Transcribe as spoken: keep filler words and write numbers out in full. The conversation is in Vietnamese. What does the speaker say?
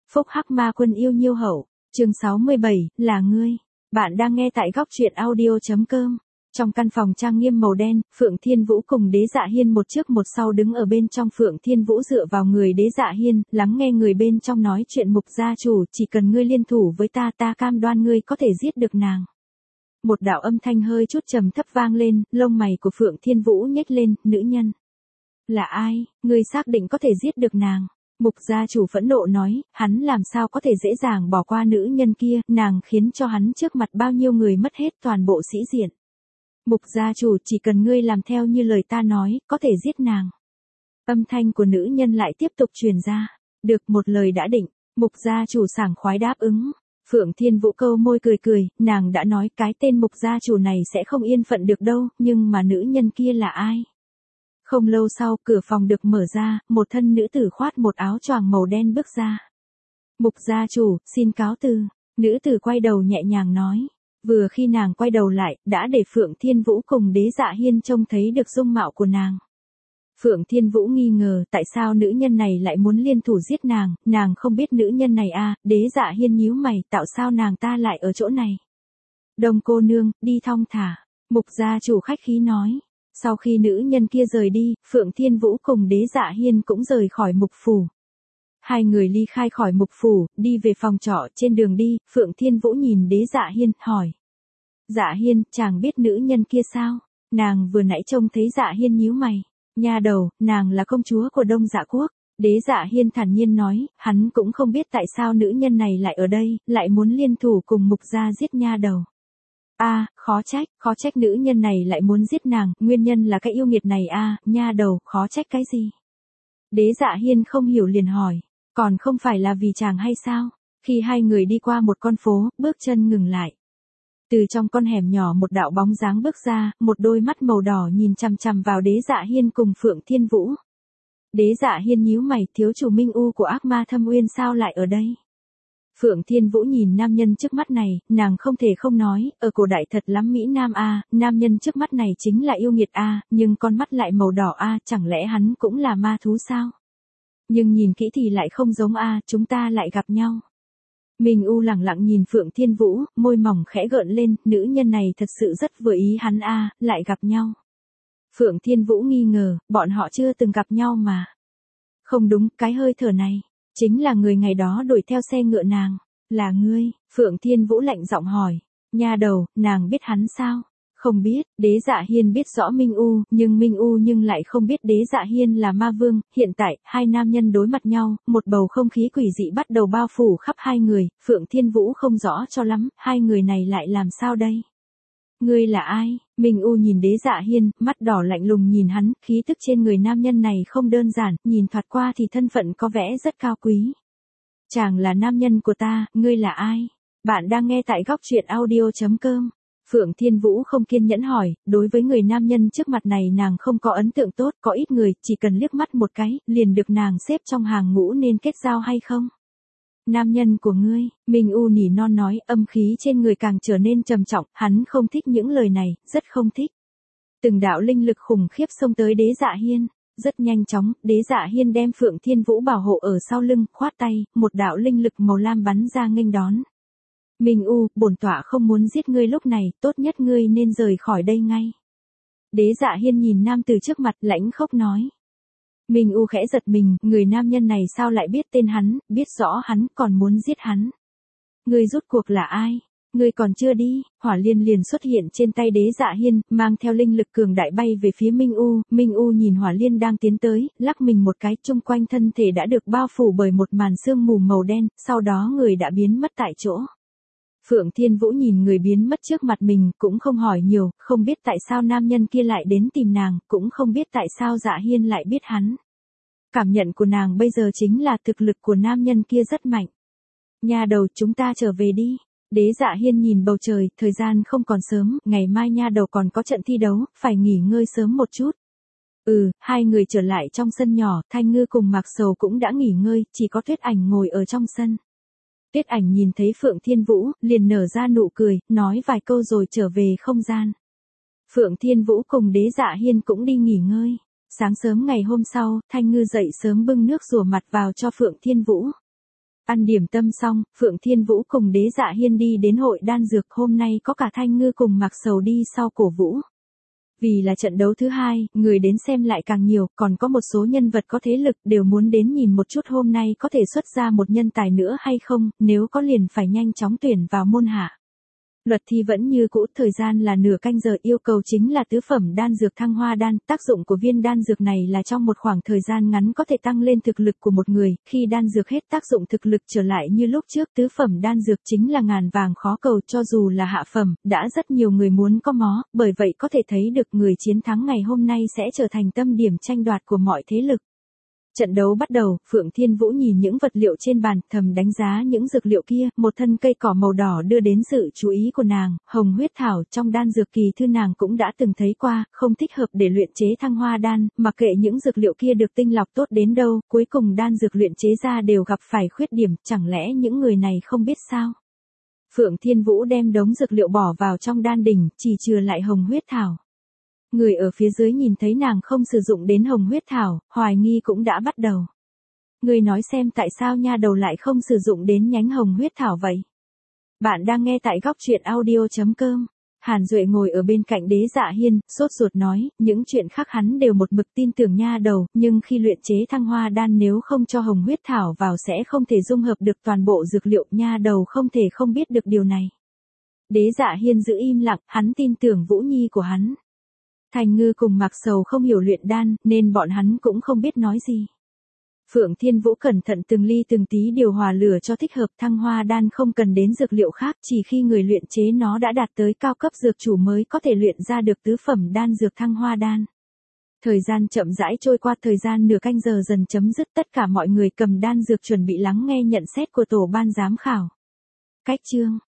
Phúc Hắc Ma Quân yêu nhiêu hậu, chương sáu mươi bảy, là ngươi. Bạn đang nghe tại góc truyện audio.com. Trong căn phòng trang nghiêm màu đen, Phượng Thiên Vũ cùng Đế Dạ Hiên một trước một sau đứng ở bên trong. Phượng Thiên Vũ dựa vào người Đế Dạ Hiên, lắng nghe người bên trong nói chuyện. Mục gia chủ, chỉ cần ngươi liên thủ với ta, ta cam đoan ngươi có thể giết được nàng. Một đạo âm thanh hơi chút trầm thấp vang lên, lông mày của Phượng Thiên Vũ nhếch lên, nữ nhân. Là ai, ngươi xác định có thể giết được nàng? Mục gia chủ phẫn nộ nói, hắn làm sao có thể dễ dàng bỏ qua nữ nhân kia, nàng khiến cho hắn trước mặt bao nhiêu người mất hết toàn bộ sĩ diện. Mục gia chủ, chỉ cần ngươi làm theo như lời ta nói, có thể giết nàng. Âm thanh của nữ nhân lại tiếp tục truyền ra. Được, một lời đã định. Mục gia chủ sảng khoái đáp ứng. Phượng Thiên Vũ câu môi cười cười, nàng đã nói cái tên mục gia chủ này sẽ không yên phận được đâu, nhưng mà nữ nhân kia là ai? Không lâu sau, cửa phòng được mở ra, một thân nữ tử khoát một áo choàng màu đen bước ra. Mục gia chủ, xin cáo từ. Nữ tử quay đầu nhẹ nhàng nói. Vừa khi nàng quay đầu lại, đã để Phượng Thiên Vũ cùng Đế Dạ Hiên trông thấy được dung mạo của nàng. Phượng Thiên Vũ nghi ngờ tại sao nữ nhân này lại muốn liên thủ giết nàng, nàng không biết nữ nhân này à, Đế Dạ Hiên nhíu mày, tạo sao nàng ta lại ở chỗ này. Đồng cô nương, đi thong thả, mục gia chủ khách khí nói. Sau khi nữ nhân kia rời đi, Phượng Thiên Vũ cùng Đế Dạ Hiên cũng rời khỏi mục phủ. Hai người ly khai khỏi mục phủ, đi về phòng trọ. Trên đường đi, Phượng Thiên Vũ nhìn Đế Dạ Hiên, hỏi. Dạ Hiên, chàng biết nữ nhân kia sao? Nàng vừa nãy trông thấy Dạ Hiên nhíu mày. Nha đầu, nàng là công chúa của Đông Dạ Quốc. Đế Dạ Hiên thản nhiên nói, hắn cũng không biết tại sao nữ nhân này lại ở đây, lại muốn liên thủ cùng mục gia giết nha đầu. A, à, khó trách, khó trách nữ nhân này lại muốn giết nàng, nguyên nhân là cái yêu nghiệt này a, à, nha đầu, khó trách cái gì? Đế Dạ Hiên không hiểu liền hỏi, còn không phải là vì chàng hay sao? Khi hai người đi qua một con phố, bước chân ngừng lại. Từ trong con hẻm nhỏ một đạo bóng dáng bước ra, một đôi mắt màu đỏ nhìn chằm chằm vào Đế Dạ Hiên cùng Phượng Thiên Vũ. Đế Dạ Hiên nhíu mày, thiếu chủ Minh U của ác ma Thâm Uyên sao lại ở đây? Phượng Thiên Vũ nhìn nam nhân trước mắt này, nàng không thể không nói, ở cổ đại thật lắm Mỹ Nam a, nam nhân trước mắt này chính là yêu nghiệt a, nhưng con mắt lại màu đỏ a, chẳng lẽ hắn cũng là ma thú sao? Nhưng nhìn kỹ thì lại không giống a, chúng ta lại gặp nhau. Minh U lẳng lặng nhìn Phượng Thiên Vũ, môi mỏng khẽ gợn lên, nữ nhân này thật sự rất vừa ý hắn a, lại gặp nhau. Phượng Thiên Vũ nghi ngờ, bọn họ chưa từng gặp nhau mà. Không đúng, cái hơi thở này chính là người ngày đó đuổi theo xe ngựa nàng. Là ngươi? Phượng Thiên Vũ lạnh giọng hỏi. Nha đầu, nàng biết hắn sao? Không biết. Đế Dạ Hiên biết rõ Minh U, nhưng Minh U nhưng lại không biết Đế Dạ Hiên là ma vương. Hiện tại, hai nam nhân đối mặt nhau, một bầu không khí quỷ dị bắt đầu bao phủ khắp hai người. Phượng Thiên Vũ không rõ cho lắm, hai người này lại làm sao đây? Ngươi là ai? Minh U nhìn Đế Dạ Hiên, mắt đỏ lạnh lùng nhìn hắn, khí tức trên người nam nhân này không đơn giản, nhìn thoạt qua thì thân phận có vẻ rất cao quý. Chàng là nam nhân của ta, ngươi là ai? Bạn đang nghe tại góc truyện audio.com. Phượng Thiên Vũ không kiên nhẫn hỏi, đối với người nam nhân trước mặt này nàng không có ấn tượng tốt, có ít người, chỉ cần liếc mắt một cái, liền được nàng xếp trong hàng ngũ nên kết giao hay không? Nam nhân của ngươi, Minh U nỉ non nói, âm khí trên người càng trở nên trầm trọng, hắn không thích những lời này, rất không thích. Từng đạo linh lực khủng khiếp xông tới Đế Dạ Hiên, rất nhanh chóng, Đế Dạ Hiên đem Phượng Thiên Vũ bảo hộ ở sau lưng, khoát tay, một đạo linh lực màu lam bắn ra nghênh đón. Minh U, bổn tọa không muốn giết ngươi lúc này, tốt nhất ngươi nên rời khỏi đây ngay. Đế Dạ Hiên nhìn nam từ trước mặt, lãnh khốc nói. Minh U khẽ giật mình, người nam nhân này sao lại biết tên hắn, biết rõ hắn, còn muốn giết hắn. Ngươi rốt cuộc là ai? Ngươi còn chưa đi, hỏa liên liền xuất hiện trên tay Đế Dạ Hiên, mang theo linh lực cường đại bay về phía Minh U. Minh U nhìn hỏa liên đang tiến tới, lắc mình một cái, chung quanh thân thể đã được bao phủ bởi một màn sương mù màu đen, sau đó người đã biến mất tại chỗ. Phượng Thiên Vũ nhìn người biến mất trước mặt mình, cũng không hỏi nhiều, không biết tại sao nam nhân kia lại đến tìm nàng, cũng không biết tại sao Dạ Hiên lại biết hắn. Cảm nhận của nàng bây giờ chính là thực lực của nam nhân kia rất mạnh. Nha đầu, chúng ta trở về đi. Đế Dạ Hiên nhìn bầu trời, thời gian không còn sớm, ngày mai nha đầu còn có trận thi đấu, phải nghỉ ngơi sớm một chút. Ừ, hai người trở lại trong sân nhỏ, Thanh Ngư cùng Mạc Sầu cũng đã nghỉ ngơi, chỉ có Tuyết Ảnh ngồi ở trong sân. Tuyết Ảnh nhìn thấy Phượng Thiên Vũ, liền nở ra nụ cười, nói vài câu rồi trở về không gian. Phượng Thiên Vũ cùng Đế Dạ Hiên cũng đi nghỉ ngơi. Sáng sớm ngày hôm sau, Thanh Ngư dậy sớm bưng nước rửa mặt vào cho Phượng Thiên Vũ. Ăn điểm tâm xong, Phượng Thiên Vũ cùng Đế Dạ Hiên đi đến hội đan dược, hôm nay có cả Thanh Ngư cùng Mạc Sầu đi sau cổ vũ. Vì là trận đấu thứ hai, người đến xem lại càng nhiều, còn có một số nhân vật có thế lực đều muốn đến nhìn một chút hôm nay có thể xuất ra một nhân tài nữa hay không, nếu có liền phải nhanh chóng tuyển vào môn hạ. Luật thi vẫn như cũ, thời gian là nửa canh giờ, yêu cầu chính là tứ phẩm đan dược thăng hoa đan, tác dụng của viên đan dược này là trong một khoảng thời gian ngắn có thể tăng lên thực lực của một người, khi đan dược hết tác dụng thực lực trở lại như lúc trước, tứ phẩm đan dược chính là ngàn vàng khó cầu, cho dù là hạ phẩm, đã rất nhiều người muốn có mó, bởi vậy có thể thấy được người chiến thắng ngày hôm nay sẽ trở thành tâm điểm tranh đoạt của mọi thế lực. Trận đấu bắt đầu, Phượng Thiên Vũ nhìn những vật liệu trên bàn, thầm đánh giá những dược liệu kia, một thân cây cỏ màu đỏ đưa đến sự chú ý của nàng, hồng huyết thảo trong đan dược kỳ thư nàng cũng đã từng thấy qua, không thích hợp để luyện chế thăng hoa đan, mặc kệ những dược liệu kia được tinh lọc tốt đến đâu, cuối cùng đan dược luyện chế ra đều gặp phải khuyết điểm, chẳng lẽ những người này không biết sao? Phượng Thiên Vũ đem đống dược liệu bỏ vào trong đan đỉnh, chỉ chừa lại hồng huyết thảo. Người ở phía dưới nhìn thấy nàng không sử dụng đến hồng huyết thảo, hoài nghi cũng đã bắt đầu. Người nói xem tại sao nha đầu lại không sử dụng đến nhánh hồng huyết thảo vậy? Bạn đang nghe tại góc truyện audio chấm com. Hàn Duệ ngồi ở bên cạnh Đế Dạ Hiên, sốt ruột nói, những chuyện khác hắn đều một mực tin tưởng nha đầu, nhưng khi luyện chế thăng hoa đan nếu không cho hồng huyết thảo vào sẽ không thể dung hợp được toàn bộ dược liệu, nha đầu không thể không biết được điều này. Đế Dạ Hiên giữ im lặng, hắn tin tưởng Vũ Nhi của hắn. Thanh Ngư cùng Mạc Sầu không hiểu luyện đan, nên bọn hắn cũng không biết nói gì. Phượng Thiên Vũ cẩn thận từng ly từng tí điều hòa lửa cho thích hợp, thăng hoa đan không cần đến dược liệu khác, chỉ khi người luyện chế nó đã đạt tới cao cấp dược chủ mới có thể luyện ra được tứ phẩm đan dược thăng hoa đan. Thời gian chậm rãi trôi qua, thời gian nửa canh giờ dần chấm dứt, tất cả mọi người cầm đan dược chuẩn bị lắng nghe nhận xét của tổ ban giám khảo. Cách chương